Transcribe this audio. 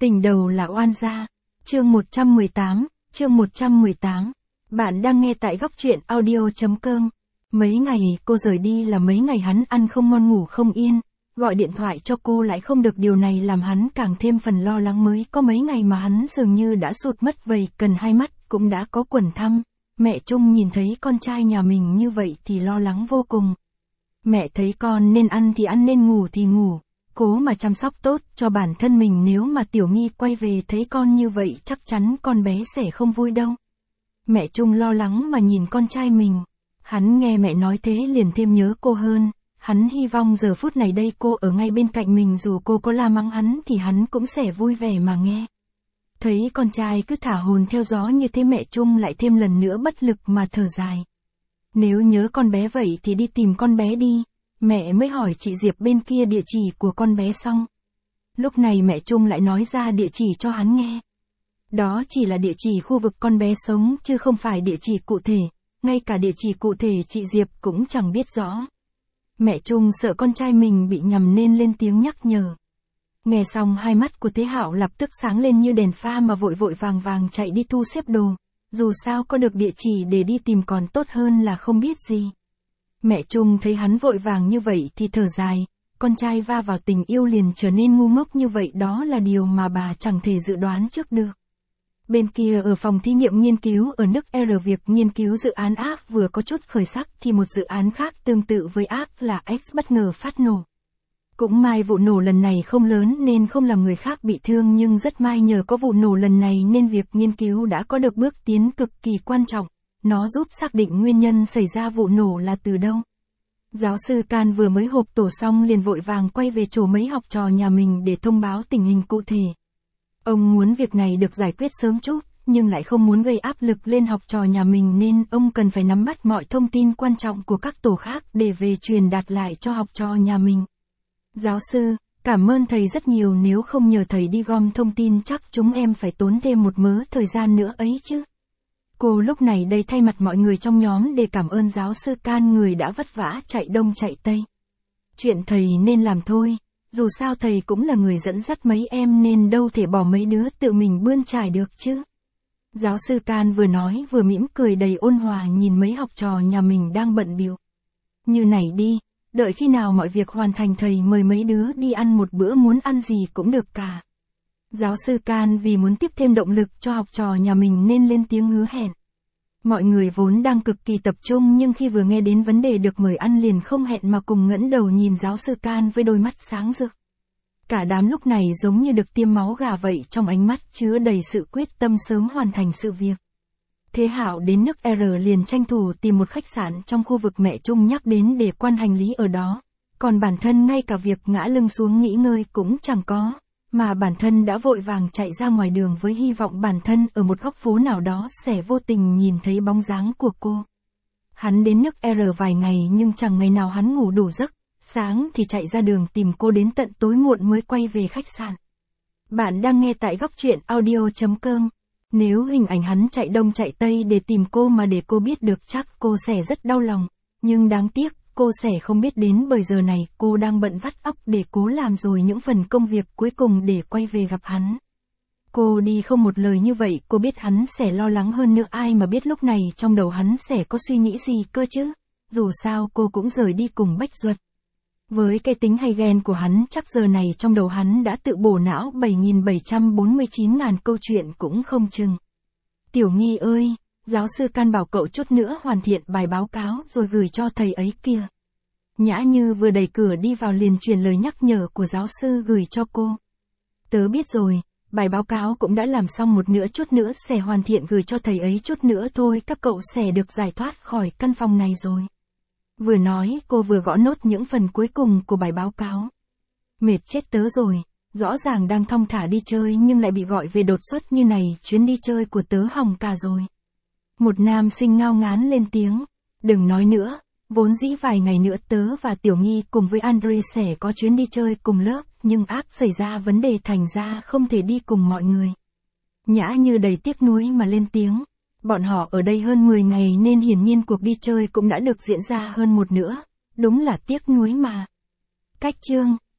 Tình đầu là oan gia. Chương 118, chương 118. Bạn đang nghe tại góc truyện audio.com. Mấy ngày cô rời đi là mấy ngày hắn ăn không ngon ngủ không yên, gọi điện thoại cho cô lại không được, điều này làm hắn càng thêm phần lo lắng. Mới có mấy ngày mà hắn dường như đã sụt mất vậy, cần hai mắt cũng đã có quầng thâm. Mẹ Trung nhìn thấy con trai nhà mình như vậy thì lo lắng vô cùng. Mẹ thấy con nên ăn thì ăn, nên ngủ thì ngủ, cố mà chăm sóc tốt cho bản thân mình, nếu mà Tiểu Nghi quay về thấy con như vậy chắc chắn con bé sẽ không vui đâu. Mẹ Trung lo lắng mà nhìn con trai mình. Hắn nghe mẹ nói thế liền thêm nhớ cô hơn. Hắn hy vọng giờ phút này đây cô ở ngay bên cạnh mình, dù cô có la mắng hắn thì hắn cũng sẽ vui vẻ mà nghe. Thấy con trai cứ thả hồn theo gió như thế, mẹ Trung lại thêm lần nữa bất lực mà thở dài. Nếu nhớ con bé vậy thì đi tìm con bé đi. Mẹ mới hỏi chị Diệp bên kia địa chỉ của con bé xong. Lúc này mẹ Trung lại nói ra địa chỉ cho hắn nghe. Đó chỉ là địa chỉ khu vực con bé sống chứ không phải địa chỉ cụ thể. Ngay cả địa chỉ cụ thể chị Diệp cũng chẳng biết rõ. Mẹ Trung sợ con trai mình bị nhầm nên lên tiếng nhắc nhở. Nghe xong hai mắt của Thế Hạo lập tức sáng lên như đèn pha mà vội vội vàng vàng chạy đi thu xếp đồ. Dù sao có được địa chỉ để đi tìm còn tốt hơn là không biết gì. Mẹ Trung thấy hắn vội vàng như vậy thì thở dài, con trai va vào tình yêu liền trở nên ngu ngốc như vậy, đó là điều mà bà chẳng thể dự đoán trước được. Bên kia ở phòng thí nghiệm nghiên cứu ở nước R, việc nghiên cứu dự án Ark vừa có chút khởi sắc thì một dự án khác tương tự với Ark là X bất ngờ phát nổ. Cũng may vụ nổ lần này không lớn nên không làm người khác bị thương, nhưng rất may nhờ có vụ nổ lần này nên việc nghiên cứu đã có được bước tiến cực kỳ quan trọng. Nó giúp xác định nguyên nhân xảy ra vụ nổ là từ đâu. Giáo sư Can vừa mới hộp tổ xong liền vội vàng quay về chỗ mấy học trò nhà mình để thông báo tình hình cụ thể. Ông muốn việc này được giải quyết sớm chút, nhưng lại không muốn gây áp lực lên học trò nhà mình nên ông cần phải nắm bắt mọi thông tin quan trọng của các tổ khác để về truyền đạt lại cho học trò nhà mình. Giáo sư, cảm ơn thầy rất nhiều, nếu không nhờ thầy đi gom thông tin chắc chúng em phải tốn thêm một mớ thời gian nữa ấy chứ. Cô lúc này đây thay mặt mọi người trong nhóm để cảm ơn giáo sư Can, người đã vất vả chạy đông chạy tây. Chuyện thầy nên làm thôi, dù sao thầy cũng là người dẫn dắt mấy em nên đâu thể bỏ mấy đứa tự mình bươn trải được chứ. Giáo sư Can vừa nói vừa mỉm cười đầy ôn hòa nhìn mấy học trò nhà mình đang bận bịu. Như này đi, đợi khi nào mọi việc hoàn thành thầy mời mấy đứa đi ăn một bữa, muốn ăn gì cũng được cả. Giáo sư Can vì muốn tiếp thêm động lực cho học trò nhà mình nên lên tiếng hứa hẹn. Mọi người vốn đang cực kỳ tập trung nhưng khi vừa nghe đến vấn đề được mời ăn liền không hẹn mà cùng ngẩng đầu nhìn giáo sư Can với đôi mắt sáng rực. Cả đám lúc này giống như được tiêm máu gà vậy, trong ánh mắt chứa đầy sự quyết tâm sớm hoàn thành sự việc. Thế Hạo đến nước R liền tranh thủ tìm một khách sạn trong khu vực mẹ Trung nhắc đến để quan hành lý ở đó. Còn bản thân ngay cả việc ngã lưng xuống nghỉ ngơi cũng chẳng có, mà bản thân đã vội vàng chạy ra ngoài đường với hy vọng bản thân ở một góc phố nào đó sẽ vô tình nhìn thấy bóng dáng của cô. Hắn đến nước R vài ngày nhưng chẳng ngày nào hắn ngủ đủ giấc, sáng thì chạy ra đường tìm cô đến tận tối muộn mới quay về khách sạn. Bạn đang nghe tại góc truyện audio.com. Nếu hình ảnh hắn chạy đông chạy tây để tìm cô mà để cô biết được chắc cô sẽ rất đau lòng, nhưng đáng tiếc cô sẽ không biết đến bởi giờ này cô đang bận vắt óc để cố làm rồi những phần công việc cuối cùng để quay về gặp hắn. Cô đi không một lời như vậy, cô biết hắn sẽ lo lắng hơn nữa, ai mà biết lúc này trong đầu hắn sẽ có suy nghĩ gì cơ chứ. Dù sao cô cũng rời đi cùng Bách Duật. Với cái tính hay ghen của hắn chắc giờ này trong đầu hắn đã tự bổ não 7.749.000 câu chuyện cũng không chừng. Tiểu Nghi ơi, giáo sư Can bảo cậu chút nữa hoàn thiện bài báo cáo rồi gửi cho thầy ấy kìa. Nhã Như vừa đẩy cửa đi vào liền truyền lời nhắc nhở của giáo sư gửi cho cô. Tớ biết rồi, bài báo cáo cũng đã làm xong một nửa, chút nữa sẽ hoàn thiện gửi cho thầy ấy, chút nữa thôi các cậu sẽ được giải thoát khỏi căn phòng này rồi. Vừa nói cô vừa gõ nốt những phần cuối cùng của bài báo cáo. Mệt chết tớ rồi, rõ ràng đang thong thả đi chơi nhưng lại bị gọi về đột xuất như này, chuyến đi chơi của tớ hỏng cả rồi. Một nam sinh ngao ngán lên tiếng, đừng nói nữa, vốn dĩ vài ngày nữa tớ và Tiểu Nghi cùng với Andre sẽ có chuyến đi chơi cùng lớp, nhưng ác xảy ra vấn đề thành ra không thể đi cùng mọi người. Nhã Như đầy tiếc nuối mà lên tiếng, bọn họ ở đây hơn 10 ngày nên hiển nhiên cuộc đi chơi cũng đã được diễn ra hơn một nửa, đúng là tiếc nuối mà. Cách chương